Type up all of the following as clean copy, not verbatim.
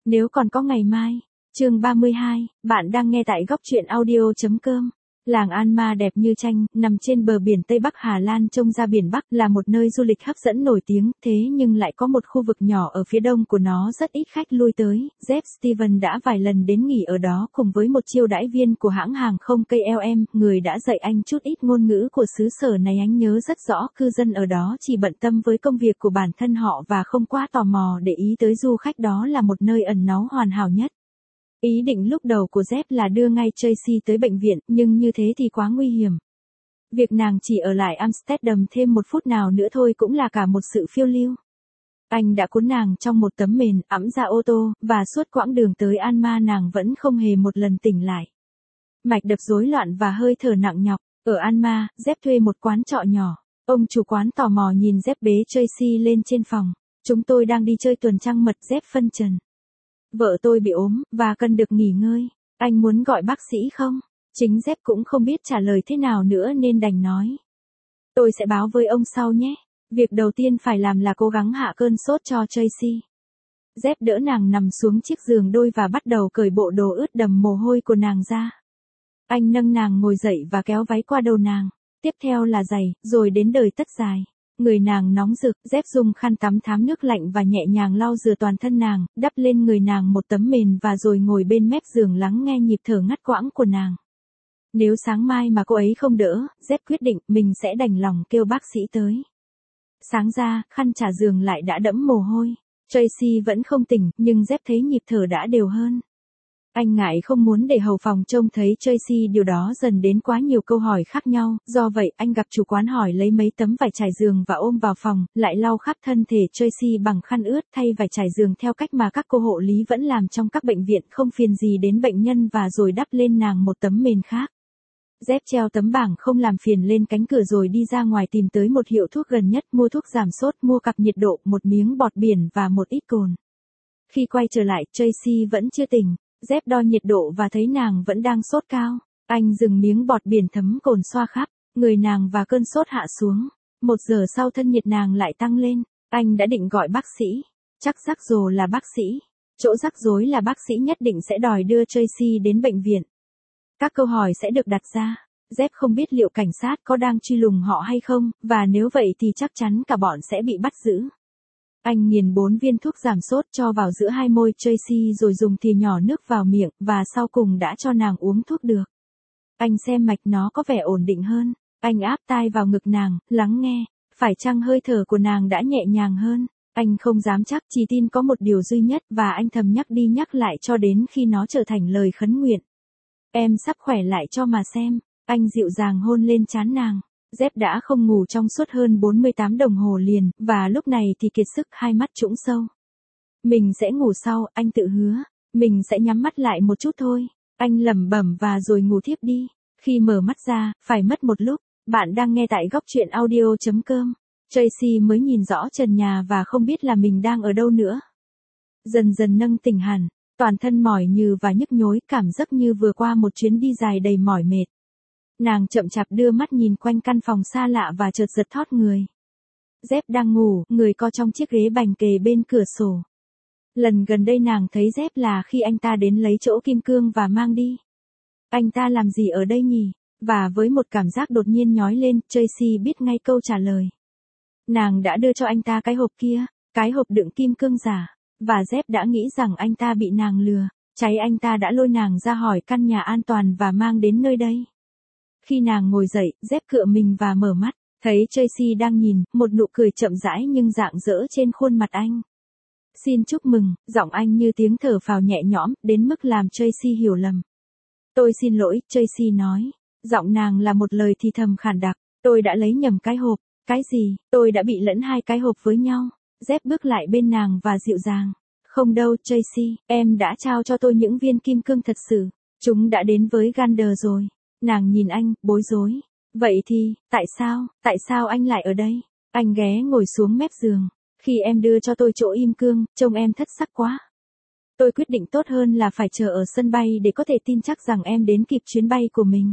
Nếu còn có ngày mai. Chương 32, bạn đang nghe tại góc truyện audio.com. Làng Alma đẹp như tranh, nằm trên bờ biển Tây Bắc Hà Lan trông ra biển Bắc, là một nơi du lịch hấp dẫn nổi tiếng, thế nhưng lại có một khu vực nhỏ ở phía đông của nó rất ít khách lui tới. Jeff Steven đã vài lần đến nghỉ ở đó cùng với một chiêu đãi viên của hãng hàng không KLM, người đã dạy anh chút ít ngôn ngữ của xứ sở này. Anh nhớ rất rõ cư dân ở đó chỉ bận tâm với công việc của bản thân họ và không quá tò mò để ý tới du khách. Đó là một nơi ẩn náu hoàn hảo nhất. Ý định lúc đầu của Jeff là đưa ngay Tracy tới bệnh viện, nhưng như thế thì quá nguy hiểm. Việc nàng chỉ ở lại Amsterdam thêm một phút nào nữa thôi cũng là cả một sự phiêu lưu. Anh đã cuốn nàng trong một tấm mền, ẵm ra ô tô, và suốt quãng đường tới Alma nàng vẫn không hề một lần tỉnh lại. Mạch đập rối loạn và hơi thở nặng nhọc. Ở Alma, Jeff thuê một quán trọ nhỏ. Ông chủ quán tò mò nhìn Jeff bế Tracy lên trên phòng. Chúng tôi đang đi chơi tuần trăng mật, Jeff phân trần. Vợ tôi bị ốm, và cần được nghỉ ngơi. Anh muốn gọi bác sĩ không? Chính Jeff cũng không biết trả lời thế nào nữa nên đành nói. Tôi sẽ báo với ông sau nhé. Việc đầu tiên phải làm là cố gắng hạ cơn sốt cho Tracy. Jeff đỡ nàng nằm xuống chiếc giường đôi và bắt đầu cởi bộ đồ ướt đầm mồ hôi của nàng ra. Anh nâng nàng ngồi dậy và kéo váy qua đầu nàng. Tiếp theo là giày, rồi đến đời tất dài. Người nàng nóng rực, Jeff dùng khăn tắm thám nước lạnh và nhẹ nhàng lau rửa toàn thân nàng, đắp lên người nàng một tấm mền và rồi ngồi bên mép giường lắng nghe nhịp thở ngắt quãng của nàng. Nếu sáng mai mà cô ấy không đỡ, Jeff quyết định mình sẽ đành lòng kêu bác sĩ tới. Sáng ra, khăn trà giường lại đã đẫm mồ hôi. Tracy vẫn không tỉnh, nhưng Jeff thấy nhịp thở đã đều hơn. Anh ngại không muốn để hầu phòng trông thấy Tracy, điều đó dần đến quá nhiều câu hỏi khác nhau, do vậy anh gặp chủ quán hỏi lấy mấy tấm vải trải giường và ôm vào phòng, lại lau khắp thân thể Tracy bằng khăn ướt, thay vải trải giường theo cách mà các cô hộ lý vẫn làm trong các bệnh viện, không phiền gì đến bệnh nhân, và rồi đắp lên nàng một tấm mền khác. Jeff treo tấm bảng không làm phiền lên cánh cửa rồi đi ra ngoài tìm tới một hiệu thuốc gần nhất, mua thuốc giảm sốt, mua cặp nhiệt độ, một miếng bọt biển và một ít cồn. Khi quay trở lại, Tracy vẫn chưa tỉnh. Jeff đo nhiệt độ và thấy nàng vẫn đang sốt cao. Anh dừng miếng bọt biển thấm cồn xoa khắp người nàng và cơn sốt hạ xuống. 1 giờ sau thân nhiệt nàng lại tăng lên. Anh đã định gọi bác sĩ. Chắc rắc rồ là bác sĩ. Chỗ rắc rối là bác sĩ nhất định sẽ đòi đưa Tracy đến bệnh viện. Các câu hỏi sẽ được đặt ra. Jeff không biết liệu cảnh sát có đang truy lùng họ hay không, và nếu vậy thì chắc chắn cả bọn sẽ bị bắt giữ. Anh nghiền 4 viên thuốc giảm sốt cho vào giữa hai môi Tracy rồi dùng thìa nhỏ nước vào miệng, và sau cùng đã cho nàng uống thuốc được. Anh xem mạch nó có vẻ ổn định hơn. Anh áp tai vào ngực nàng, lắng nghe. Phải chăng hơi thở của nàng đã nhẹ nhàng hơn? Anh không dám chắc, chỉ tin có một điều duy nhất, và anh thầm nhắc đi nhắc lại cho đến khi nó trở thành lời khấn nguyện. Em sắp khỏe lại cho mà xem. Anh dịu dàng hôn lên trán nàng. Jeff đã không ngủ trong suốt hơn 48 đồng hồ liền, và lúc này thì kiệt sức, hai mắt trũng sâu. Mình sẽ ngủ sau, anh tự hứa. Mình sẽ nhắm mắt lại một chút thôi. Anh lẩm bẩm và rồi ngủ thiếp đi. Khi mở mắt ra, phải mất một lúc. Bạn đang nghe tại góc truyện audio.com. Tracy mới nhìn rõ trần nhà và không biết là mình đang ở đâu nữa. Dần dần nâng tỉnh hẳn, toàn thân mỏi nhừ và nhức nhối, cảm giác như vừa qua một chuyến đi dài đầy mỏi mệt. Nàng chậm chạp đưa mắt nhìn quanh căn phòng xa lạ và chợt giật thót người. Jeff đang ngủ, người co trong chiếc ghế bành kề bên cửa sổ. Lần gần đây nàng thấy Jeff là khi anh ta đến lấy chỗ kim cương và mang đi. Anh ta làm gì ở đây nhỉ? Và với một cảm giác đột nhiên nhói lên, Tracy biết ngay câu trả lời. Nàng đã đưa cho anh ta cái hộp kia, cái hộp đựng kim cương giả. Và Jeff đã nghĩ rằng anh ta bị nàng lừa. Anh ta đã lôi nàng ra khỏi căn nhà an toàn và mang đến nơi đây. Khi nàng ngồi dậy, Jeff cựa mình và mở mắt, thấy Tracy đang nhìn, một nụ cười chậm rãi nhưng rạng rỡ trên khuôn mặt anh. Xin chúc mừng, giọng anh như tiếng thở phào nhẹ nhõm, đến mức làm Tracy hiểu lầm. Tôi xin lỗi, Tracy nói. Giọng nàng là một lời thì thầm khản đặc. Tôi đã lấy nhầm cái hộp. Cái gì? Tôi đã bị lẫn hai cái hộp với nhau. Jeff bước lại bên nàng và dịu dàng. Không đâu, Tracy, em đã trao cho tôi những viên kim cương thật sự. Chúng đã đến với Gander rồi. Nàng nhìn anh, bối rối. Vậy thì, tại sao anh lại ở đây? Anh ghé ngồi xuống mép giường. Khi em đưa cho tôi chỗ im cương, trông em thất sắc quá. Tôi quyết định tốt hơn là phải chờ ở sân bay để có thể tin chắc rằng em đến kịp chuyến bay của mình.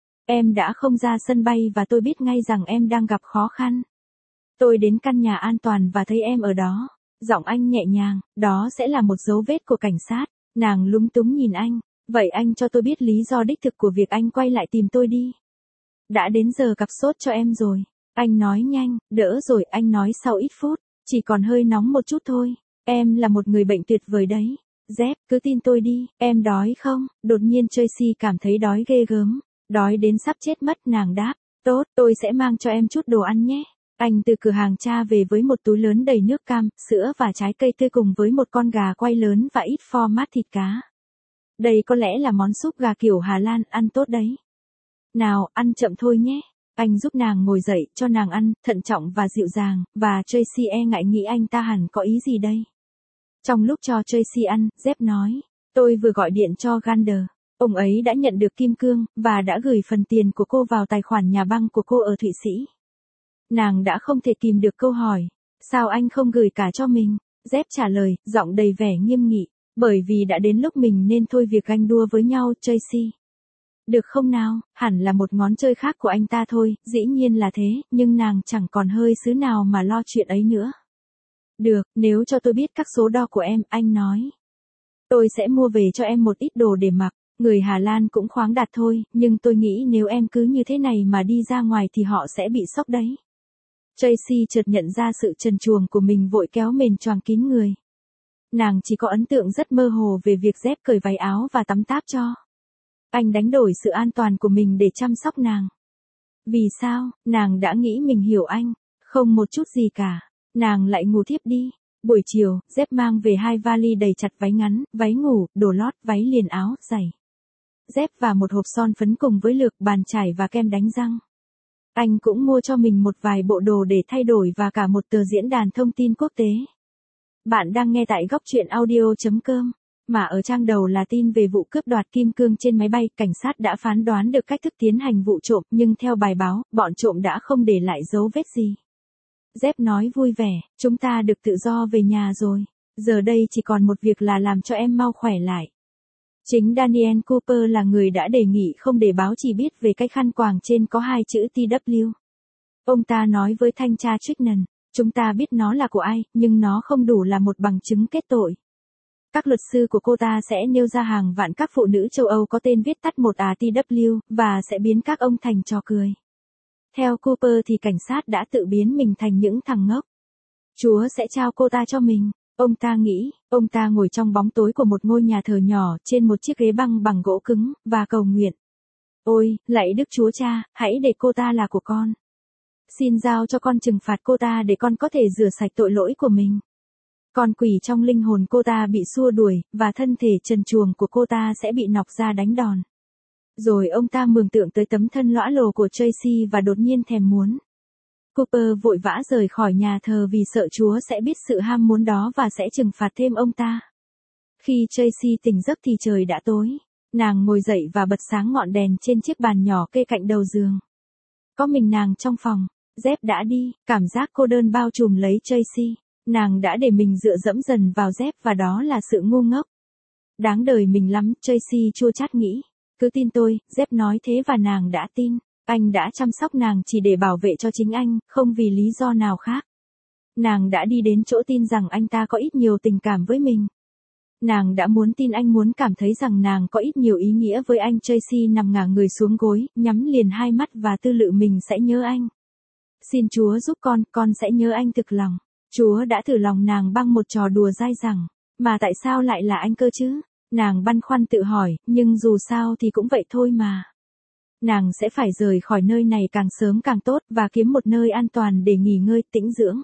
Em đã không ra sân bay và tôi biết ngay rằng em đang gặp khó khăn. Tôi đến căn nhà an toàn và thấy em ở đó. Giọng anh nhẹ nhàng, đó sẽ là một dấu vết của cảnh sát. Nàng lúng túng nhìn anh, vậy anh cho tôi biết lý do đích thực của việc anh quay lại tìm tôi đi. Đã đến giờ cặp sốt cho em rồi. Anh nói nhanh, đỡ rồi, anh nói sau ít phút, chỉ còn hơi nóng một chút thôi. Em là một người bệnh tuyệt vời đấy. Dép, cứ tin tôi đi, em đói không? Đột nhiên Tracy cảm thấy đói ghê gớm. Đói đến sắp chết mất, nàng đáp. Tốt, tôi sẽ mang cho em chút đồ ăn nhé. Anh từ cửa hàng cha về với một túi lớn đầy nước cam, sữa và trái cây tươi cùng với một con gà quay lớn và ít format thịt cá. Đây có lẽ là món súp gà kiểu Hà Lan, ăn tốt đấy. Nào, ăn chậm thôi nhé. Anh giúp nàng ngồi dậy, cho nàng ăn, thận trọng và dịu dàng, và Tracy ngại nghĩ anh ta hẳn có ý gì đây. Trong lúc cho Tracy ăn, Jeff nói, tôi vừa gọi điện cho Gander. Ông ấy đã nhận được kim cương, và đã gửi phần tiền của cô vào tài khoản nhà băng của cô ở Thụy Sĩ. Nàng đã không thể kìm được câu hỏi, sao anh không gửi cả cho mình? Jeff trả lời, giọng đầy vẻ nghiêm nghị, bởi vì đã đến lúc mình nên thôi việc ganh đua với nhau, Tracy. Được không nào, hẳn là một ngón chơi khác của anh ta thôi, dĩ nhiên là thế, nhưng nàng chẳng còn hơi xứ nào mà lo chuyện ấy nữa. Được, nếu cho tôi biết các số đo của em, anh nói. Tôi sẽ mua về cho em một ít đồ để mặc, người Hà Lan cũng khoáng đạt thôi, nhưng tôi nghĩ nếu em cứ như thế này mà đi ra ngoài thì họ sẽ bị sốc đấy. Tracy chợt nhận ra sự trần truồng của mình, vội kéo mền choàng kín người. Nàng chỉ có ấn tượng rất mơ hồ về việc Jeff cởi váy áo và tắm táp cho. Anh đánh đổi sự an toàn của mình để chăm sóc nàng. Vì sao, nàng đã nghĩ mình hiểu anh, không một chút gì cả. Nàng lại ngủ thiếp đi. Buổi chiều, Jeff mang về 2 vali đầy chặt váy ngắn, váy ngủ, đồ lót, váy liền áo, giày. Dép và một hộp son phấn cùng với lược, bàn chải và kem đánh răng. Anh cũng mua cho mình một vài bộ đồ để thay đổi và cả một tờ diễn đàn thông tin quốc tế. Bạn đang nghe tại góc truyện audio.com. Mà ở trang đầu là tin về vụ cướp đoạt kim cương trên máy bay, cảnh sát đã phán đoán được cách thức tiến hành vụ trộm, nhưng theo bài báo, bọn trộm đã không để lại dấu vết gì. Jeff nói vui vẻ, chúng ta được tự do về nhà rồi. Giờ đây chỉ còn một việc là làm cho em mau khỏe lại. Chính Daniel Cooper là người đã đề nghị không để báo chí biết về cái khăn quàng trên có 2 chữ TW. Ông ta nói với thanh tra Trickman, chúng ta biết nó là của ai, nhưng nó không đủ là một bằng chứng kết tội. Các luật sư của cô ta sẽ nêu ra hàng vạn các phụ nữ châu Âu có tên viết tắt một TW, và sẽ biến các ông thành trò cười. Theo Cooper thì cảnh sát đã tự biến mình thành những thằng ngốc. Chúa sẽ trao cô ta cho mình, ông ta nghĩ. Ông ta ngồi trong bóng tối của một ngôi nhà thờ nhỏ trên một chiếc ghế băng bằng gỗ cứng, và cầu nguyện. Ôi, lạy Đức Chúa Cha, hãy để cô ta là của con. Xin giao cho con trừng phạt cô ta để con có thể rửa sạch tội lỗi của mình. Con quỷ trong linh hồn cô ta bị xua đuổi, và thân thể trần truồng của cô ta sẽ bị nọc ra đánh đòn. Rồi ông ta mường tượng tới tấm thân lõa lồ của Tracy và đột nhiên thèm muốn. Cooper vội vã rời khỏi nhà thờ vì sợ Chúa sẽ biết sự ham muốn đó và sẽ trừng phạt thêm ông ta. Khi Tracy tỉnh giấc thì trời đã tối. Nàng ngồi dậy và bật sáng ngọn đèn trên chiếc bàn nhỏ kê cạnh đầu giường. Có mình nàng trong phòng. Jeff đã đi, cảm giác cô đơn bao trùm lấy Tracy. Nàng đã để mình dựa dẫm dần vào Jeff và đó là sự ngu ngốc. Đáng đời mình lắm, Tracy chua chát nghĩ. Cứ tin tôi, Jeff nói thế và nàng đã tin. Anh đã chăm sóc nàng chỉ để bảo vệ cho chính anh, không vì lý do nào khác. Nàng đã đi đến chỗ tin rằng anh ta có ít nhiều tình cảm với mình. Nàng đã muốn tin anh muốn cảm thấy rằng nàng có ít nhiều ý nghĩa với anh. Tracy nằm ngả người xuống gối, nhắm liền hai mắt và tư lự mình sẽ nhớ anh. Xin Chúa giúp con sẽ nhớ anh thực lòng. Chúa đã thử lòng nàng bằng một trò đùa dai dẳng. Mà tại sao lại là anh cơ chứ? Nàng băn khoăn tự hỏi, nhưng dù sao thì cũng vậy thôi mà. Nàng sẽ phải rời khỏi nơi này càng sớm càng tốt và kiếm một nơi an toàn để nghỉ ngơi, tĩnh dưỡng.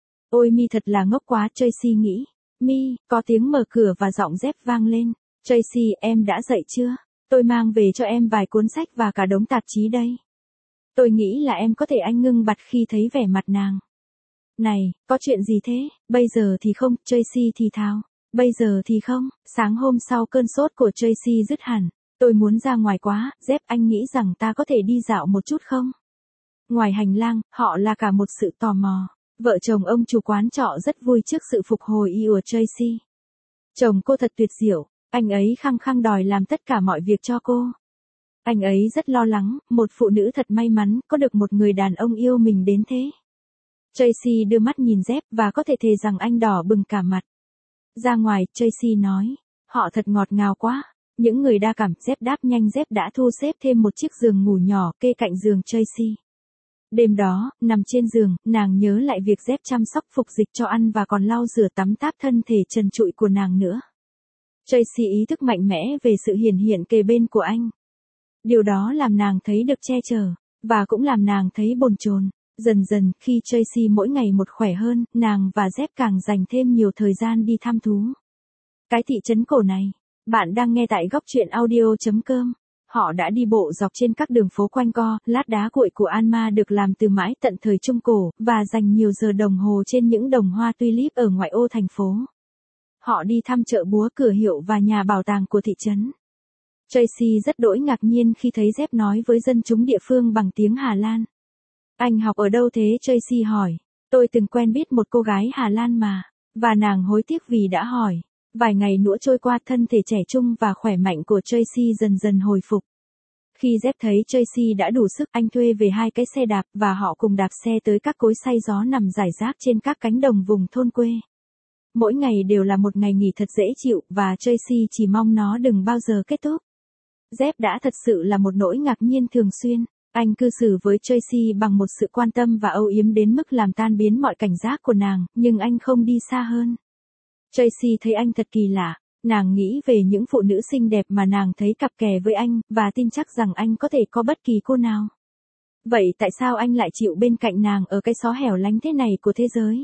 Ôi mi thật là ngốc quá, Tracy nghĩ. Mi, có tiếng mở cửa và giọng Jeff vang lên. Tracy, em đã dậy chưa? Tôi mang về cho em vài cuốn sách và cả đống tạp chí đây. Tôi nghĩ là em có thể. Anh ngưng bặt khi thấy vẻ mặt nàng. Này, có chuyện gì thế? Bây giờ thì không, Tracy thì thào. Bây giờ thì không. Sáng hôm sau cơn sốt của Tracy dứt hẳn. Tôi muốn ra ngoài quá, Jeff, anh nghĩ rằng ta có thể đi dạo một chút không? Ngoài hành lang, họ là cả một sự tò mò. Vợ chồng ông chủ quán trọ rất vui trước sự phục hồi của Tracy. Chồng cô thật tuyệt diệu, anh ấy khăng khăng đòi làm tất cả mọi việc cho cô. Anh ấy rất lo lắng, một phụ nữ thật may mắn có được một người đàn ông yêu mình đến thế. Tracy đưa mắt nhìn Jeff và có thể thề rằng anh đỏ bừng cả mặt. Ra ngoài, Tracy nói, họ thật ngọt ngào quá. Những người đa cảm. Jeff đáp nhanh. Jeff đã thu xếp thêm một chiếc giường ngủ nhỏ kê cạnh giường Tracy. Đêm đó, nằm trên giường, nàng nhớ lại việc Jeff chăm sóc phục dịch cho ăn và còn lau rửa tắm táp thân thể trần trụi của nàng nữa. Tracy ý thức mạnh mẽ về sự hiển hiện kề bên của anh. Điều đó làm nàng thấy được che chở, và cũng làm nàng thấy bồn chồn. Dần dần, khi Tracy mỗi ngày một khỏe hơn, nàng và Jeff càng dành thêm nhiều thời gian đi thăm thú. Cái thị trấn cổ này. Bạn đang nghe tại góc truyện audio.com. Họ đã đi bộ dọc trên các đường phố quanh co, lát đá cuội của Alma được làm từ mãi tận thời Trung Cổ, và dành nhiều giờ đồng hồ trên những đồng hoa tulip ở ngoại ô thành phố. Họ đi thăm chợ búa, cửa hiệu và nhà bảo tàng của thị trấn. Tracy rất đỗi ngạc nhiên khi thấy Jeff nói với dân chúng địa phương bằng tiếng Hà Lan. Anh học ở đâu thế? Tracy hỏi. Tôi từng quen biết một cô gái Hà Lan mà. Và nàng hối tiếc vì đã hỏi. Vài ngày nữa trôi qua, thân thể trẻ trung và khỏe mạnh của Tracy dần dần hồi phục. Khi Jeff thấy Tracy đã đủ sức, anh thuê về 2 cái xe đạp và họ cùng đạp xe tới các cối xay gió nằm rải rác trên các cánh đồng vùng thôn quê. Mỗi ngày đều là một ngày nghỉ thật dễ chịu và Tracy chỉ mong nó đừng bao giờ kết thúc. Jeff đã thật sự là một nỗi ngạc nhiên thường xuyên. Anh cư xử với Tracy bằng một sự quan tâm và âu yếm đến mức làm tan biến mọi cảnh giác của nàng, nhưng anh không đi xa hơn. Tracy thấy anh thật kỳ lạ. Nàng nghĩ về những phụ nữ xinh đẹp mà nàng thấy cặp kè với anh, và tin chắc rằng anh có thể có bất kỳ cô nào. Vậy tại sao anh lại chịu bên cạnh nàng ở cái xó hẻo lánh thế này của thế giới?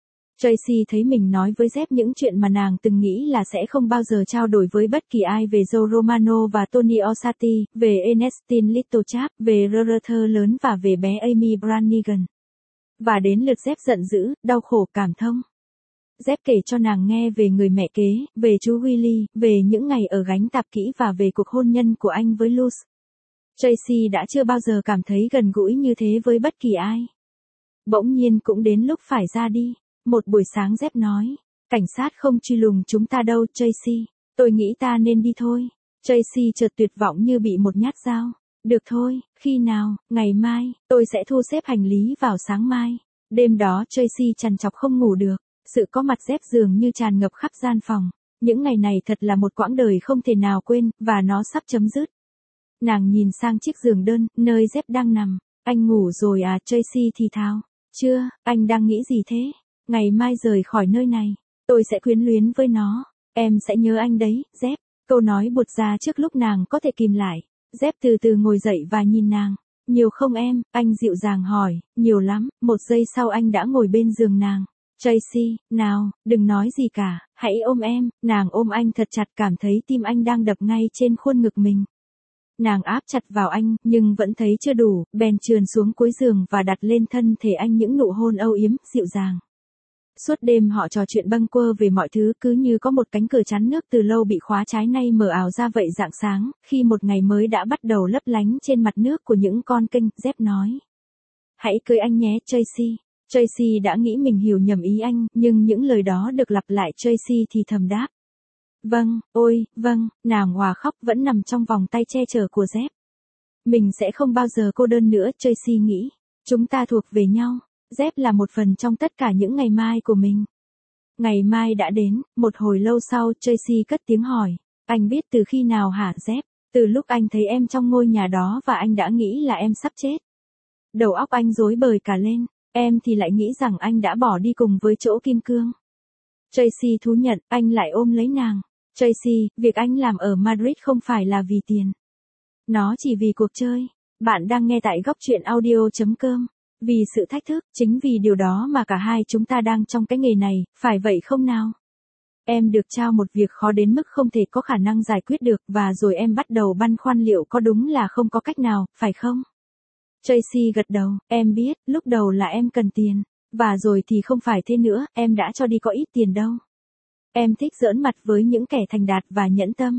Tracy thấy mình nói với Jeff những chuyện mà nàng từng nghĩ là sẽ không bao giờ trao đổi với bất kỳ ai, về Joe Romano và Tony Orsatti, về Ernestine Littlechap, về Ruther lớn và về bé Amy Brannigan. Và đến lượt Jeff giận dữ, đau khổ, cảm thông. Jeff kể cho nàng nghe về người mẹ kế, về chú Willie, về những ngày ở gánh tạp kỹ và về cuộc hôn nhân của anh với Luz. Tracy đã chưa bao giờ cảm thấy gần gũi như thế với bất kỳ ai. Bỗng nhiên cũng đến lúc phải ra đi. Một buổi sáng Jeff nói, cảnh sát không truy lùng chúng ta đâu Tracy, tôi nghĩ ta nên đi thôi. Tracy chợt tuyệt vọng như bị một nhát dao. Được thôi, khi nào? Ngày mai, tôi sẽ thu xếp hành lý vào sáng mai. Đêm đó Tracy trằn trọc không ngủ được. Sự có mặt Jeff dường như tràn ngập khắp gian phòng. Những ngày này thật là một quãng đời không thể nào quên, và nó sắp chấm dứt. Nàng nhìn sang chiếc giường đơn, nơi Jeff đang nằm. Anh ngủ rồi à? Tracy thì thào. Chưa, anh đang nghĩ gì thế? Ngày mai rời khỏi nơi này, tôi sẽ quyến luyến với nó. Em sẽ nhớ anh đấy, Jeff. Câu nói buột ra trước lúc nàng có thể kìm lại. Jeff từ từ ngồi dậy và nhìn nàng. Nhiều không em? Anh dịu dàng hỏi. Nhiều lắm. Một giây sau anh đã ngồi bên giường nàng. Tracy, nào, đừng nói gì cả, hãy ôm em. Nàng ôm anh thật chặt, cảm thấy tim anh đang đập ngay trên khuôn ngực mình. Nàng áp chặt vào anh, nhưng vẫn thấy chưa đủ, bèn trườn xuống cuối giường và đặt lên thân thể anh những nụ hôn âu yếm, dịu dàng. Suốt đêm họ trò chuyện bâng quơ về mọi thứ, cứ như có một cánh cửa chắn nước từ lâu bị khóa trái nay mở ảo ra vậy. Rạng sáng, khi một ngày mới đã bắt đầu lấp lánh trên mặt nước của những con kênh, Jeff nói. Hãy cưới anh nhé, Tracy. Tracy đã nghĩ mình hiểu nhầm ý anh, nhưng những lời đó được lặp lại. Tracy thì thầm đáp. Vâng, ôi, vâng. Nàng hòa khóc, vẫn nằm trong vòng tay che chở của Jeff. Mình sẽ không bao giờ cô đơn nữa, Tracy nghĩ. Chúng ta thuộc về nhau. Jeff là một phần trong tất cả những ngày mai của mình. Ngày mai đã đến, một hồi lâu sau Tracy cất tiếng hỏi. Anh biết từ khi nào hả Jeff? Từ lúc anh thấy em trong ngôi nhà đó và anh đã nghĩ là em sắp chết. Đầu óc anh rối bời cả lên. Em thì lại nghĩ rằng anh đã bỏ đi cùng với chỗ kim cương. Tracy thú nhận, anh lại ôm lấy nàng. Tracy, việc anh làm ở Madrid không phải là vì tiền. Nó chỉ vì cuộc chơi. Bạn đang nghe tại góc truyện audio.com. Vì sự thách thức, chính vì điều đó mà cả hai chúng ta đang trong cái nghề này, phải vậy không nào? Em được trao một việc khó đến mức không thể có khả năng giải quyết được, và rồi em bắt đầu băn khoăn liệu có đúng là không có cách nào, phải không? Tracy gật đầu, em biết, lúc đầu là em cần tiền, và rồi thì không phải thế nữa, em đã cho đi có ít tiền đâu. Em thích giỡn mặt với những kẻ thành đạt và nhẫn tâm.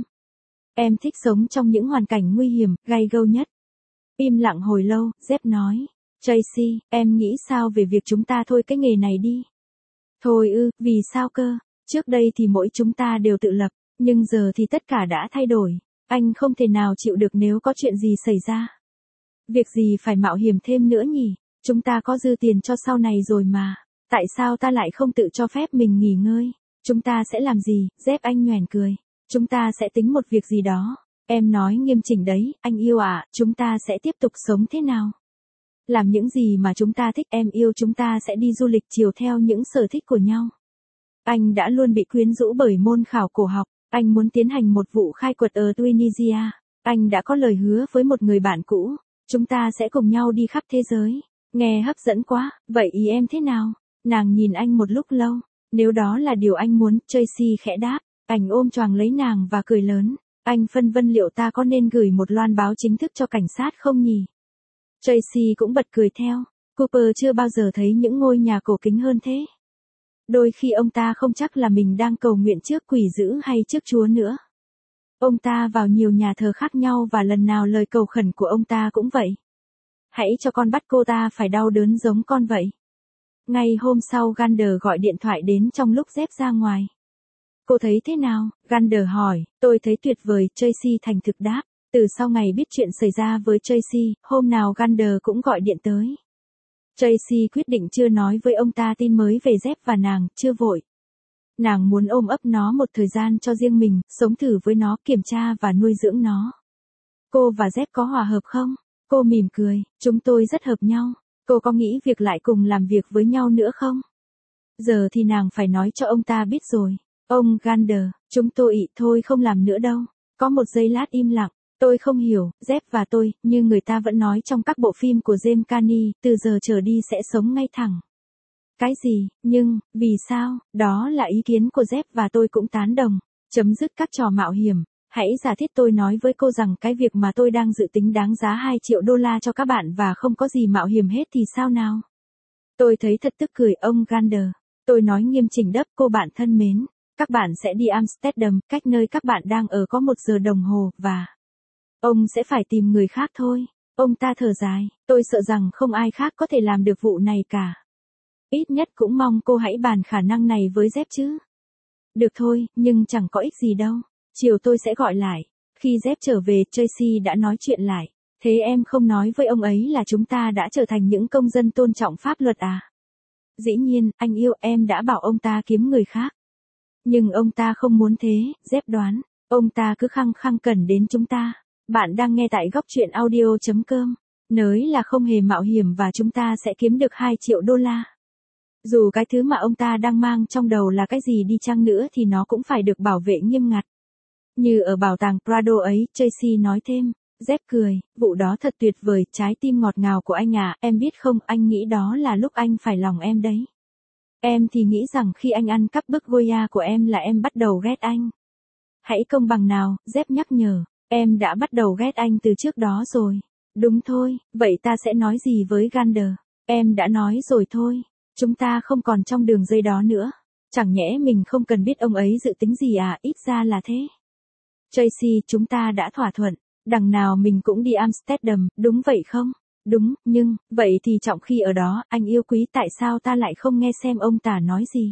Em thích sống trong những hoàn cảnh nguy hiểm, gay gâu nhất. Im lặng hồi lâu, Jeff nói. Tracy, em nghĩ sao về việc chúng ta thôi cái nghề này đi? Thôi vì sao cơ? Trước đây thì mỗi chúng ta đều tự lập, nhưng giờ thì tất cả đã thay đổi. Anh không thể nào chịu được nếu có chuyện gì xảy ra. Việc gì phải mạo hiểm thêm nữa nhỉ? Chúng ta có dư tiền cho sau này rồi mà. Tại sao ta lại không tự cho phép mình nghỉ ngơi? Chúng ta sẽ làm gì? Dép anh nhoẻn cười. Chúng ta sẽ tính một việc gì đó. Em nói nghiêm chỉnh đấy, anh yêu ạ, chúng ta sẽ tiếp tục sống thế nào? Làm những gì mà chúng ta thích, em yêu, chúng ta sẽ đi du lịch chiều theo những sở thích của nhau. Anh đã luôn bị quyến rũ bởi môn khảo cổ học, anh muốn tiến hành một vụ khai quật ở Tunisia. Anh đã có lời hứa với một người bạn cũ, chúng ta sẽ cùng nhau đi khắp thế giới. Nghe hấp dẫn quá, vậy ý em thế nào? Nàng nhìn anh một lúc lâu, nếu đó là điều anh muốn, Tracy khẽ đáp, anh ôm choàng lấy nàng và cười lớn. Anh phân vân liệu ta có nên gửi một loan báo chính thức cho cảnh sát không nhỉ? Tracy cũng bật cười theo. Cooper chưa bao giờ thấy những ngôi nhà cổ kính hơn thế. Đôi khi ông ta không chắc là mình đang cầu nguyện trước quỷ dữ hay trước Chúa nữa. Ông ta vào nhiều nhà thờ khác nhau và lần nào lời cầu khẩn của ông ta cũng vậy. Hãy cho con bắt cô ta phải đau đớn giống con vậy. Ngay hôm sau Gander gọi điện thoại đến trong lúc dép ra ngoài. Cô thấy thế nào? Gander hỏi. Tôi thấy tuyệt vời, Tracy thành thực đáp. Từ sau ngày biết chuyện xảy ra với Tracy, hôm nào Gander cũng gọi điện tới. Tracy quyết định chưa nói với ông ta tin mới về dép và nàng, chưa vội. Nàng muốn ôm ấp nó một thời gian cho riêng mình, sống thử với nó, kiểm tra và nuôi dưỡng nó. Cô và dép có hòa hợp không? Cô mỉm cười, chúng tôi rất hợp nhau. Cô có nghĩ việc lại cùng làm việc với nhau nữa không? Giờ thì nàng phải nói cho ông ta biết rồi. Ông Gander, chúng tôi thôi không làm nữa đâu. Có một giây lát im lặng. Tôi không hiểu, dép và tôi, như người ta vẫn nói trong các bộ phim của James Cagney, từ giờ trở đi sẽ sống ngay thẳng. Cái gì, nhưng, vì sao, đó là ý kiến của dép và tôi cũng tán đồng. Chấm dứt các trò mạo hiểm. Hãy giả thiết tôi nói với cô rằng cái việc mà tôi đang dự tính đáng giá 2 triệu đô la cho các bạn và không có gì mạo hiểm hết thì sao nào? Tôi thấy thật tức cười ông Gander. Tôi nói nghiêm chỉnh đáp cô bạn thân mến. Các bạn sẽ đi Amsterdam, cách nơi các bạn đang ở có 1 giờ đồng hồ, và ông sẽ phải tìm người khác thôi. Ông ta thở dài, tôi sợ rằng không ai khác có thể làm được vụ này cả. Ít nhất cũng mong cô hãy bàn khả năng này với dép chứ. Được thôi, nhưng chẳng có ích gì đâu. Chiều tôi sẽ gọi lại. Khi dép trở về, Tracy đã nói chuyện lại. Thế em không nói với ông ấy là chúng ta đã trở thành những công dân tôn trọng pháp luật à? Dĩ nhiên, anh yêu, em đã bảo ông ta kiếm người khác. Nhưng ông ta không muốn thế, dép đoán. Ông ta cứ khăng khăng cần đến chúng ta. Bạn đang nghe tại góc truyện audio.com. Nới là không hề mạo hiểm và chúng ta sẽ kiếm được 2 triệu đô la. Dù cái thứ mà ông ta đang mang trong đầu là cái gì đi chăng nữa thì nó cũng phải được bảo vệ nghiêm ngặt. Như ở bảo tàng Prado ấy, Tracy nói thêm. Dép cười, vụ đó thật tuyệt vời, trái tim ngọt ngào của anh à, em biết không, anh nghĩ đó là lúc anh phải lòng em đấy. Em thì nghĩ rằng khi anh ăn cắp bức Goya của em là em bắt đầu ghét anh. Hãy công bằng nào, dép nhắc nhở, em đã bắt đầu ghét anh từ trước đó rồi. Đúng thôi, vậy ta sẽ nói gì với Gander? Em đã nói rồi thôi, chúng ta không còn trong đường dây đó nữa. Chẳng nhẽ mình không cần biết ông ấy dự tính gì à, ít ra là thế. Tracy, chúng ta đã thỏa thuận, đằng nào mình cũng đi Amsterdam, đúng vậy không? Đúng, nhưng, vậy thì trọng khi ở đó, anh yêu quý, tại sao ta lại không nghe xem ông ta nói gì?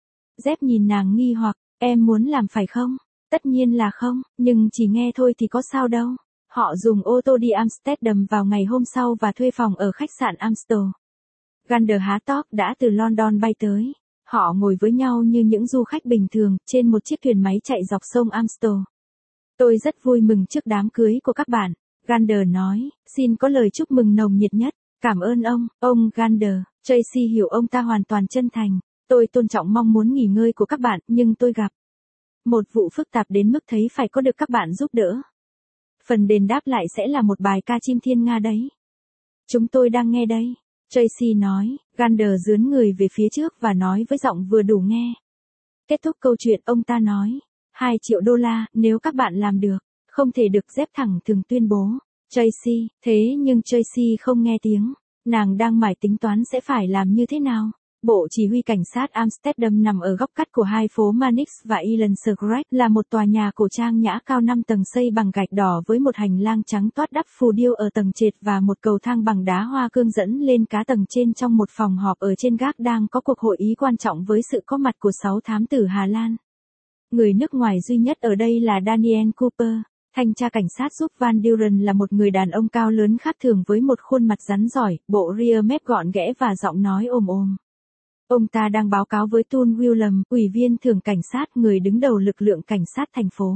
Dép nhìn nàng nghi hoặc, em muốn làm phải không? Tất nhiên là không, nhưng chỉ nghe thôi thì có sao đâu. Họ dùng ô tô đi Amsterdam vào ngày hôm sau và thuê phòng ở khách sạn Amstel. Gander há tóc đã từ London bay tới. Họ ngồi với nhau như những du khách bình thường, trên một chiếc thuyền máy chạy dọc sông Amstel. Tôi rất vui mừng trước đám cưới của các bạn. Gander nói, xin có lời chúc mừng nồng nhiệt nhất. Cảm ơn ông Gander. Tracy hiểu ông ta hoàn toàn chân thành. Tôi tôn trọng mong muốn nghỉ ngơi của các bạn, nhưng tôi gặp một vụ phức tạp đến mức thấy phải có được các bạn giúp đỡ. Phần đền đáp lại sẽ là một bài ca chim thiên nga đấy. Chúng tôi đang nghe đây. Tracy nói, Gander dướn người về phía trước và nói với giọng vừa đủ nghe. Kết thúc câu chuyện, ông ta nói, 2 triệu đô la, nếu các bạn làm được. Không thể được, dép thẳng thừng tuyên bố. Tracy, thế nhưng Tracy không nghe tiếng. Nàng đang mải tính toán sẽ phải làm như thế nào. Bộ chỉ huy cảnh sát Amsterdam nằm ở góc cắt của hai phố Manix và Elandsgracht, là một tòa nhà cổ trang nhã cao 5 tầng xây bằng gạch đỏ với một hành lang trắng toát đắp phù điêu ở tầng trệt và một cầu thang bằng đá hoa cương dẫn lên cá tầng trên. Trong một phòng họp ở trên gác đang có cuộc hội ý quan trọng với sự có mặt của 6 thám tử Hà Lan. Người nước ngoài duy nhất ở đây là Daniel Cooper. Thanh tra cảnh sát giúp Van Duren là một người đàn ông cao lớn khác thường với một khuôn mặt rắn giỏi, bộ ria mép gọn ghẽ và giọng nói ồm ồm. Ông ta đang báo cáo với Tun William, ủy viên thường cảnh sát, người đứng đầu lực lượng cảnh sát thành phố.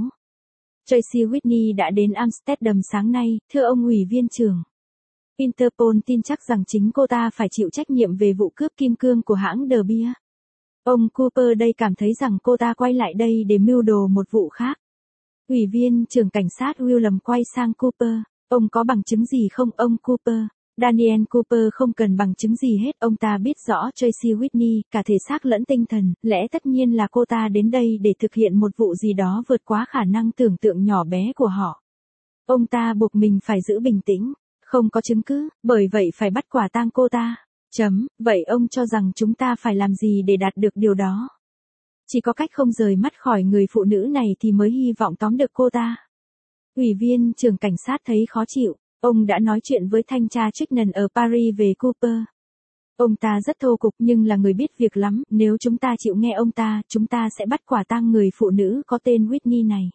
Tracy Whitney đã đến Amsterdam sáng nay, thưa ông ủy viên trưởng. Interpol tin chắc rằng chính cô ta phải chịu trách nhiệm về vụ cướp kim cương của hãng De Beers. Ông Cooper đây cảm thấy rằng cô ta quay lại đây để mưu đồ một vụ khác. Ủy viên trưởng cảnh sát William quay sang Cooper. Ông có bằng chứng gì không ông Cooper? Daniel Cooper không cần bằng chứng gì hết. Ông ta biết rõ Tracy Whitney, cả thể xác lẫn tinh thần, lẽ tất nhiên là cô ta đến đây để thực hiện một vụ gì đó vượt quá khả năng tưởng tượng nhỏ bé của họ. Ông ta buộc mình phải giữ bình tĩnh. Không có chứng cứ, bởi vậy phải bắt quả tang cô ta. Vậy ông cho rằng chúng ta phải làm gì để đạt được điều đó? Chỉ có cách không rời mắt khỏi người phụ nữ này thì mới hy vọng tóm được cô ta. Ủy viên trưởng cảnh sát thấy khó chịu. Ông đã nói chuyện với thanh tra Tricknan ở Paris về Cooper. Ông ta rất thô cục nhưng là người biết việc lắm. Nếu chúng ta chịu nghe ông ta, chúng ta sẽ bắt quả tang người phụ nữ có tên Whitney này.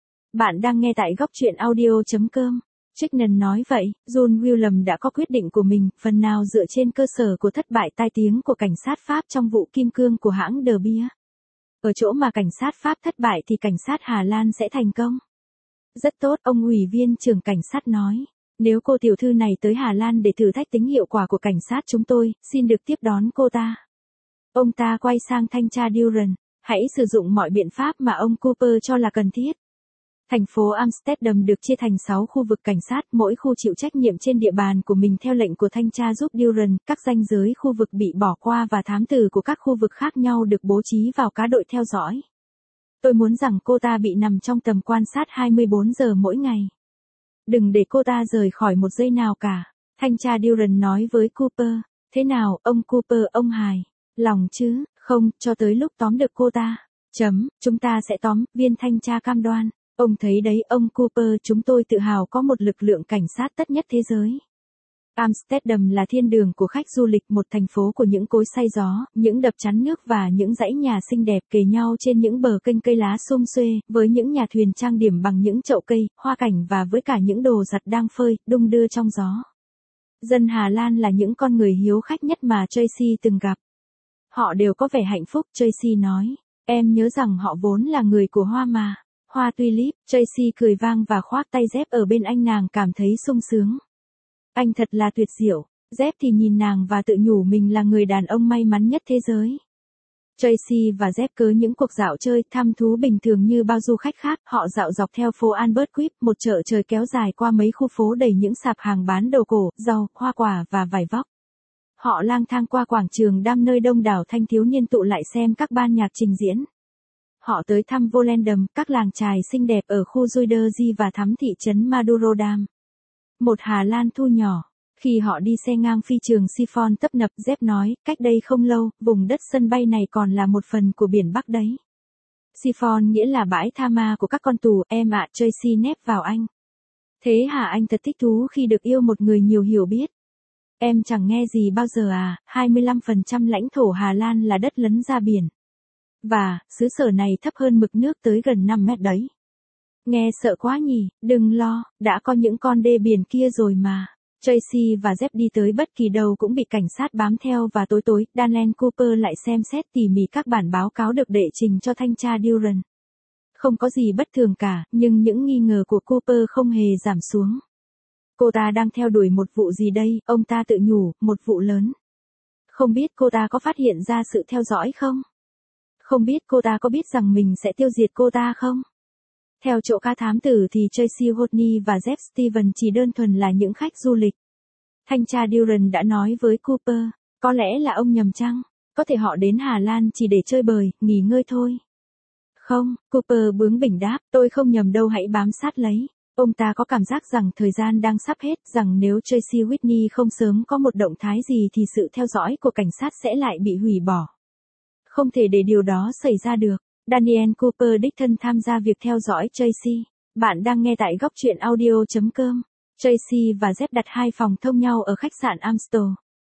Bạn đang nghe tại góc truyện audio.com. Tricknan nói vậy, John William đã có quyết định của mình, phần nào dựa trên cơ sở của thất bại tai tiếng của cảnh sát Pháp trong vụ kim cương của hãng De Beers. Ở chỗ mà cảnh sát Pháp thất bại thì cảnh sát Hà Lan sẽ thành công. Rất tốt, ông ủy viên trưởng cảnh sát nói. Nếu cô tiểu thư này tới Hà Lan để thử thách tính hiệu quả của cảnh sát chúng tôi, xin được tiếp đón cô ta. Ông ta quay sang thanh tra Duren. Hãy sử dụng mọi biện pháp mà ông Cooper cho là cần thiết. Thành phố Amsterdam được chia thành 6 khu vực cảnh sát, mỗi khu chịu trách nhiệm trên địa bàn của mình theo lệnh của thanh tra giúp Duren. Các ranh giới khu vực bị bỏ qua và thám tử của các khu vực khác nhau được bố trí vào cá đội theo dõi. Tôi muốn rằng cô ta bị nằm trong tầm quan sát 24 giờ mỗi ngày. Đừng để cô ta rời khỏi một giây nào cả. Thanh tra Duren nói với Cooper. Thế nào, ông Cooper, ông hài lòng chứ? Không, cho tới lúc tóm được cô ta. Chúng ta sẽ tóm, viên thanh tra cam đoan. Ông thấy đấy, ông Cooper, chúng tôi tự hào có một lực lượng cảnh sát tất nhất thế giới. Amsterdam là thiên đường của khách du lịch, một thành phố của những cối xay gió, những đập chắn nước và những dãy nhà xinh đẹp kề nhau trên những bờ kênh cây lá sum xuê, với những nhà thuyền trang điểm bằng những chậu cây, hoa cảnh và với cả những đồ giặt đang phơi, đung đưa trong gió. Dân Hà Lan là những con người hiếu khách nhất mà Tracy từng gặp. Họ đều có vẻ hạnh phúc, Tracy nói. Em nhớ rằng họ vốn là người của hoa mà. Hoa tulip, Tracy cười vang và khoác tay Dép ở bên anh, nàng cảm thấy sung sướng. Anh thật là tuyệt diệu. Dép thì nhìn nàng và tự nhủ mình là người đàn ông may mắn nhất thế giới. Tracy và Dép cớ những cuộc dạo chơi, thăm thú bình thường như bao du khách khác, họ dạo dọc theo phố Albert Quip, một chợ trời kéo dài qua mấy khu phố đầy những sạp hàng bán đồ cổ, rau, hoa quả và vải vóc. Họ lang thang qua quảng trường Dam nơi đông đảo thanh thiếu niên tụ lại xem các ban nhạc trình diễn. Họ tới thăm Volendam, các làng chài xinh đẹp ở khu Zuiderzee và thăm thị trấn Madurodam. Một Hà Lan thu nhỏ. Khi họ đi xe ngang phi trường Schiphol tấp nập, Dép nói, cách đây không lâu, vùng đất sân bay này còn là một phần của biển Bắc đấy. Schiphol nghĩa là bãi tha ma của các con tù, em ạ, Tracy nép vào anh. Thế hả, anh thật thích thú khi được yêu một người nhiều hiểu biết. Em chẳng nghe gì bao giờ à, 25% lãnh thổ Hà Lan là đất lấn ra biển. Và, xứ sở này thấp hơn mực nước tới gần 5 mét đấy. Nghe sợ quá nhỉ, đừng lo, đã có những con đê biển kia rồi mà. Tracy và Dép đi tới bất kỳ đâu cũng bị cảnh sát bám theo và tối, Daniel Cooper lại xem xét tỉ mỉ các bản báo cáo được đệ trình cho thanh tra Duren. Không có gì bất thường cả, nhưng những nghi ngờ của Cooper không hề giảm xuống. Cô ta đang theo đuổi một vụ gì đây, ông ta tự nhủ, một vụ lớn. Không biết cô ta có phát hiện ra sự theo dõi không? Không biết cô ta có biết rằng mình sẽ tiêu diệt cô ta không? Theo chỗ các thám tử thì Tracy Whitney và Jeff Steven chỉ đơn thuần là những khách du lịch. Thanh tra Duren đã nói với Cooper, có lẽ là ông nhầm chăng? Có thể họ đến Hà Lan chỉ để chơi bời, nghỉ ngơi thôi. Không, Cooper bướng bỉnh đáp, tôi không nhầm đâu, hãy bám sát lấy. Ông ta có cảm giác rằng thời gian đang sắp hết, rằng nếu Tracy Whitney không sớm có một động thái gì thì sự theo dõi của cảnh sát sẽ lại bị hủy bỏ. Không thể để điều đó xảy ra được. Daniel Cooper đích thân tham gia việc theo dõi Tracy. Bạn đang nghe tại góc truyện audio.com. Tracy và Jeff đặt 2 phòng thông nhau ở khách sạn Amstel.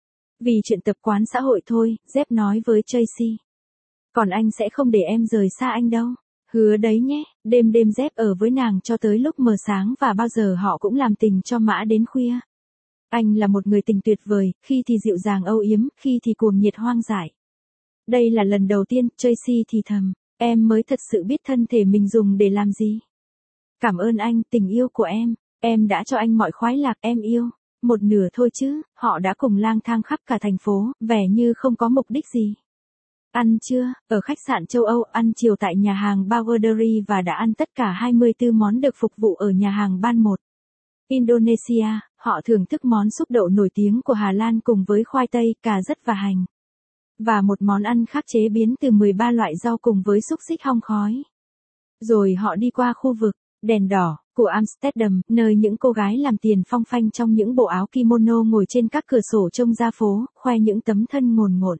Vì chuyện tập quán xã hội thôi, Jeff nói với Tracy. Còn anh sẽ không để em rời xa anh đâu. Hứa đấy nhé, đêm đêm Dép ở với nàng cho tới lúc mờ sáng và bao giờ họ cũng làm tình cho mã đến khuya. Anh là một người tình tuyệt vời, khi thì dịu dàng âu yếm, khi thì cuồng nhiệt hoang dại. Đây là lần đầu tiên, Tracy thì thầm, em mới thật sự biết thân thể mình dùng để làm gì. Cảm ơn anh, tình yêu của em đã cho anh mọi khoái lạc em yêu. Một nửa thôi chứ, họ đã cùng lang thang khắp cả thành phố, vẻ như không có mục đích gì. Ăn trưa, ở khách sạn châu Âu, ăn chiều tại nhà hàng Bawadery và đã ăn tất cả 24 món được phục vụ ở nhà hàng Ban 1. Indonesia, họ thưởng thức món súp đậu nổi tiếng của Hà Lan cùng với khoai tây, cà rất và hành. Và một món ăn khác chế biến từ 13 loại rau cùng với xúc xích hong khói. Rồi họ đi qua khu vực đèn đỏ của Amsterdam, nơi những cô gái làm tiền phong phanh trong những bộ áo kimono ngồi trên các cửa sổ trông ra phố, khoe những tấm thân ngồn ngộn.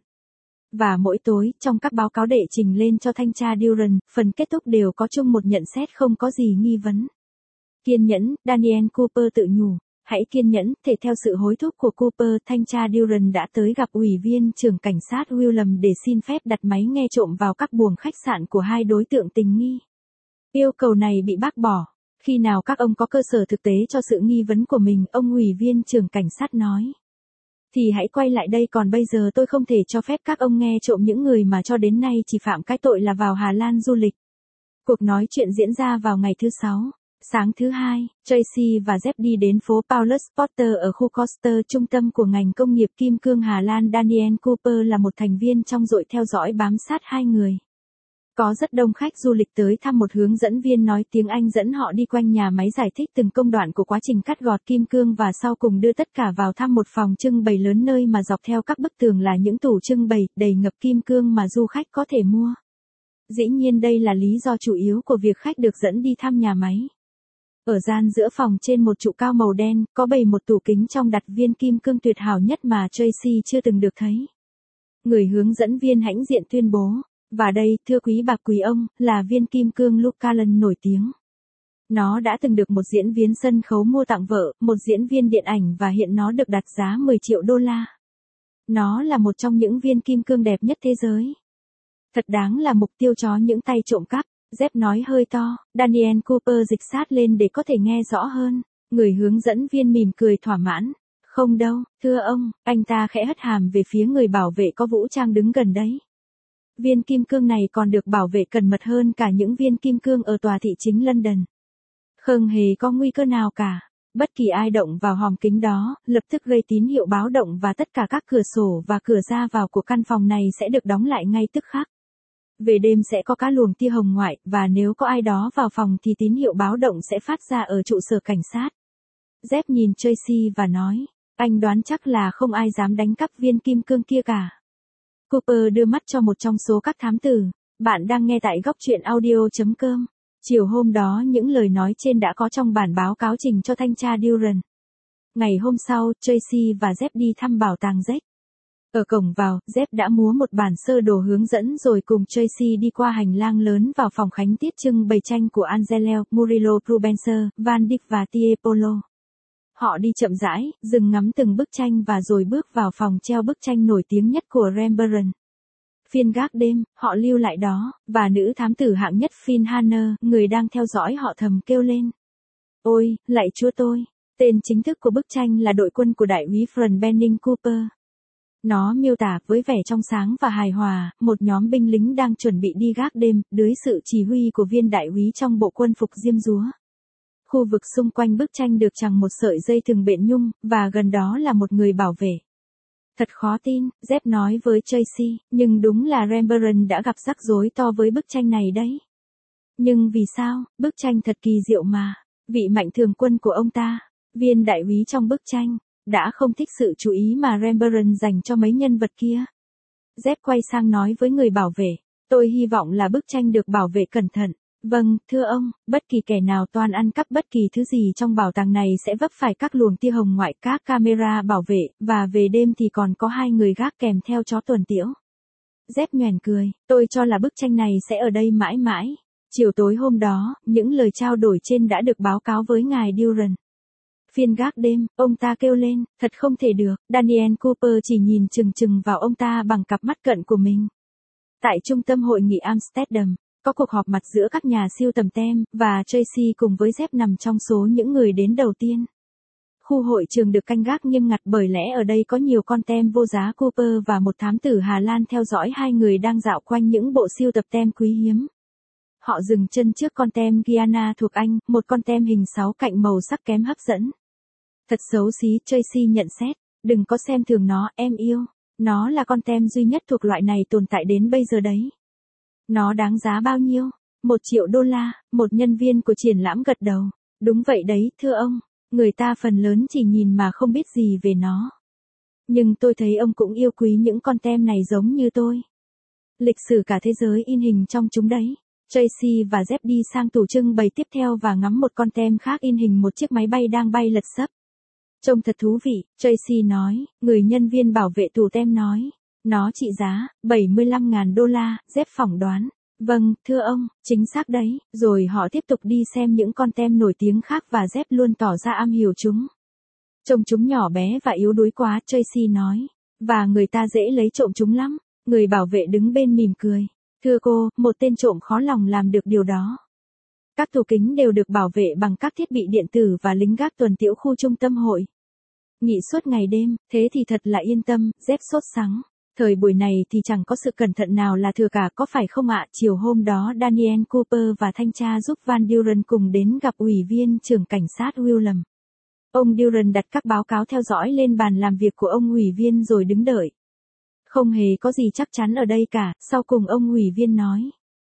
Và mỗi tối, trong các báo cáo đệ trình lên cho thanh tra Duran, phần kết thúc đều có chung một nhận xét không có gì nghi vấn. Kiên nhẫn, Daniel Cooper tự nhủ. Hãy kiên nhẫn, thể theo sự hối thúc của Cooper, thanh tra Duran đã tới gặp ủy viên trưởng cảnh sát William để xin phép đặt máy nghe trộm vào các buồng khách sạn của hai đối tượng tình nghi. Yêu cầu này bị bác bỏ. Khi nào các ông có cơ sở thực tế cho sự nghi vấn của mình, ông ủy viên trưởng cảnh sát nói. Thì hãy quay lại đây, còn bây giờ tôi không thể cho phép các ông nghe trộm những người mà cho đến nay chỉ phạm cái tội là vào Hà Lan du lịch. Cuộc nói chuyện diễn ra vào ngày thứ Sáu. Sáng thứ Hai, Tracy và Dép đi đến phố Paulus Potter ở khu Koster, trung tâm của ngành công nghiệp kim cương Hà Lan. Daniel Cooper là một thành viên trong đội theo dõi bám sát hai người. Có rất đông khách du lịch tới thăm, một hướng dẫn viên nói tiếng Anh dẫn họ đi quanh nhà máy giải thích từng công đoạn của quá trình cắt gọt kim cương và sau cùng đưa tất cả vào thăm một phòng trưng bày lớn nơi mà dọc theo các bức tường là những tủ trưng bày đầy ngập kim cương mà du khách có thể mua. Dĩ nhiên đây là lý do chủ yếu của việc khách được dẫn đi thăm nhà máy. Ở gian giữa phòng trên một trụ cao màu đen, có bày một tủ kính trong đặt viên kim cương tuyệt hảo nhất mà Tracy chưa từng được thấy. Người hướng dẫn viên hãnh diện tuyên bố. Và đây, thưa quý bà quý ông, là viên kim cương Lucalan nổi tiếng. Nó đã từng được một diễn viên sân khấu mua tặng vợ, một diễn viên điện ảnh và hiện nó được đặt giá 10 triệu đô la. Nó là một trong những viên kim cương đẹp nhất thế giới. Thật đáng là mục tiêu cho những tay trộm cắp, Dép nói hơi to. Daniel Cooper dịch sát lên để có thể nghe rõ hơn. Người hướng dẫn viên mỉm cười thỏa mãn. Không đâu, thưa ông, anh ta khẽ hất hàm về phía người bảo vệ có vũ trang đứng gần đấy. Viên kim cương này còn được bảo vệ cẩn mật hơn cả những viên kim cương ở tòa thị chính London. Không hề có nguy cơ nào cả. Bất kỳ ai động vào hòm kính đó, lập tức gây tín hiệu báo động và tất cả các cửa sổ và cửa ra vào của căn phòng này sẽ được đóng lại ngay tức khắc. Về đêm sẽ có các luồng tia hồng ngoại, và nếu có ai đó vào phòng thì tín hiệu báo động sẽ phát ra ở trụ sở cảnh sát. Dép nhìn Tracy và nói, anh đoán chắc là không ai dám đánh cắp viên kim cương kia cả. Cooper đưa mắt cho một trong số các thám tử. Bạn đang nghe tại góc truyện audio.com. Chiều hôm đó những lời nói trên đã có trong bản báo cáo trình cho thanh tra Duran. Ngày hôm sau, Tracy và Dép đi thăm bảo tàng Zech. Ở cổng vào, Dép đã múa một bản sơ đồ hướng dẫn rồi cùng Tracy đi qua hành lang lớn vào phòng khánh tiết trưng bày tranh của Angelo, Murillo Prudencio, Van Dyck và Tiepolo. Họ đi chậm rãi, dừng ngắm từng bức tranh và rồi bước vào phòng treo bức tranh nổi tiếng nhất của Rembrandt. Phiên gác đêm, họ lưu lại đó, và nữ thám tử hạng nhất Finn Hanner, người đang theo dõi họ thầm kêu lên. Ôi, lạy chúa tôi! Tên chính thức của bức tranh là đội quân của đại úy Frank Benning Cooper. Nó miêu tả với vẻ trong sáng và hài hòa, một nhóm binh lính đang chuẩn bị đi gác đêm, dưới sự chỉ huy của viên đại úy trong bộ quân phục diêm dúa. Khu vực xung quanh bức tranh được chằng một sợi dây thừng bện nhung, và gần đó là một người bảo vệ. Thật khó tin, Dép nói với Tracy, nhưng đúng là Rembrandt đã gặp rắc rối to với bức tranh này đấy. Nhưng vì sao, bức tranh thật kỳ diệu mà, vị mạnh thường quân của ông ta, viên đại úy trong bức tranh, đã không thích sự chú ý mà Rembrandt dành cho mấy nhân vật kia. Dép quay sang nói với người bảo vệ, tôi hy vọng là bức tranh được bảo vệ cẩn thận. Vâng, thưa ông, bất kỳ kẻ nào toan ăn cắp bất kỳ thứ gì trong bảo tàng này sẽ vấp phải các luồng tia hồng ngoại, các camera bảo vệ, và về đêm thì còn có 2 người gác kèm theo chó tuần tiễu. Dép nhoẻn cười, tôi cho là bức tranh này sẽ ở đây mãi mãi. Chiều tối hôm đó, những lời trao đổi trên đã được báo cáo với ngài Duran. Phiên gác đêm, ông ta kêu lên, thật không thể được, Daniel Cooper chỉ nhìn chừng chừng vào ông ta bằng cặp mắt cận của mình. Tại trung tâm hội nghị Amsterdam, Có cuộc họp mặt giữa các nhà sưu tầm tem, và Tracy cùng với Jeff nằm trong số những người đến đầu tiên. Khu hội trường được canh gác nghiêm ngặt bởi lẽ ở đây có nhiều con tem vô giá Cooper và một thám tử Hà Lan theo dõi hai người đang dạo quanh những bộ sưu tập tem quý hiếm. Họ dừng chân trước con tem Guyana thuộc Anh, một con tem hình 6 cạnh màu sắc kém hấp dẫn. Thật xấu xí, Tracy nhận xét. Đừng có xem thường nó, em yêu. Nó là con tem duy nhất thuộc loại này tồn tại đến bây giờ đấy. Nó đáng giá bao nhiêu? $1 triệu, một nhân viên của triển lãm gật đầu. Đúng vậy đấy, thưa ông. Người ta phần lớn chỉ nhìn mà không biết gì về nó. Nhưng tôi thấy ông cũng yêu quý những con tem này giống như tôi. Lịch sử cả thế giới in hình trong chúng đấy. Tracy và Jeff đi sang tủ trưng bày tiếp theo và ngắm một con tem khác in hình một chiếc máy bay đang bay lật xấp. Trông thật thú vị, Tracy nói, người nhân viên bảo vệ tủ tem nói. Nó trị giá $75.000, Jeff phỏng đoán. Vâng, thưa ông, chính xác đấy. Rồi họ tiếp tục đi xem những con tem nổi tiếng khác và Jeff luôn tỏ ra am hiểu chúng. Trông chúng nhỏ bé và yếu đuối quá, Tracy nói. Và người ta dễ lấy trộm chúng lắm. Người bảo vệ đứng bên mỉm cười. Thưa cô, một tên trộm khó lòng làm được điều đó. Các tủ kính đều được bảo vệ bằng các thiết bị điện tử và lính gác tuần tiễu khu trung tâm hội nghị suốt ngày đêm, thế thì thật là yên tâm, Jeff sốt sắng. Thời buổi này thì chẳng có sự cẩn thận nào là thừa cả, có phải không ạ? Chiều hôm đó Daniel Cooper và thanh tra giúp Van Duren cùng đến gặp ủy viên trưởng cảnh sát William. Ông Duren đặt các báo cáo theo dõi lên bàn làm việc của ông ủy viên rồi đứng đợi. Không hề có gì chắc chắn ở đây cả, sau cùng ông ủy viên nói.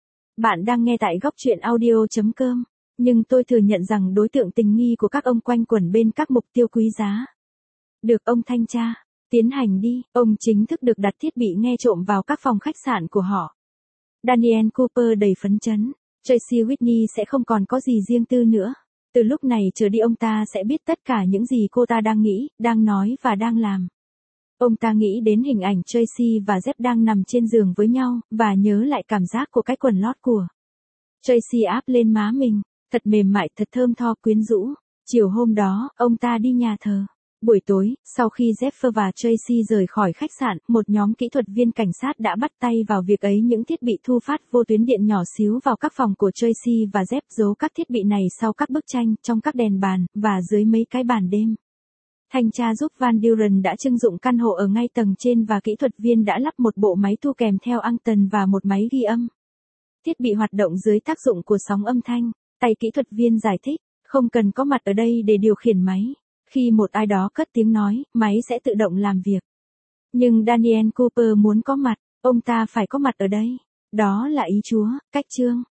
Bạn đang nghe tại góc truyện audio.com, nhưng tôi thừa nhận rằng đối tượng tình nghi của các ông quanh quẩn bên các mục tiêu quý giá. Được ông thanh tra, tiến hành đi, ông chính thức được đặt thiết bị nghe trộm vào các phòng khách sạn của họ. Daniel Cooper đầy phấn chấn, Tracy Whitney sẽ không còn có gì riêng tư nữa. Từ lúc này trở đi ông ta sẽ biết tất cả những gì cô ta đang nghĩ, đang nói và đang làm. Ông ta nghĩ đến hình ảnh Tracy và Jeff đang nằm trên giường với nhau, và nhớ lại cảm giác của cái quần lót của Tracy áp lên má mình, thật mềm mại, thật thơm tho, quyến rũ. Chiều hôm đó, ông ta đi nhà thờ. Buổi tối, sau khi Jeff và Tracy rời khỏi khách sạn, một nhóm kỹ thuật viên cảnh sát đã bắt tay vào việc ấy những thiết bị thu phát vô tuyến điện nhỏ xíu vào các phòng của Tracy và Jeff, giấu các thiết bị này sau các bức tranh, trong các đèn bàn, và dưới mấy cái bàn đêm. Thanh tra giúp Van Duren đã trưng dụng căn hộ ở ngay tầng trên và kỹ thuật viên đã lắp một bộ máy thu kèm theo Angton và một máy ghi âm. Thiết bị hoạt động dưới tác dụng của sóng âm thanh. Tay kỹ thuật viên giải thích, không cần có mặt ở đây để điều khiển máy. Khi một ai đó cất tiếng nói, máy sẽ tự động làm việc. Nhưng Daniel Cooper muốn có mặt, ông ta phải có mặt ở đây. Đó là ý Chúa, cách chương.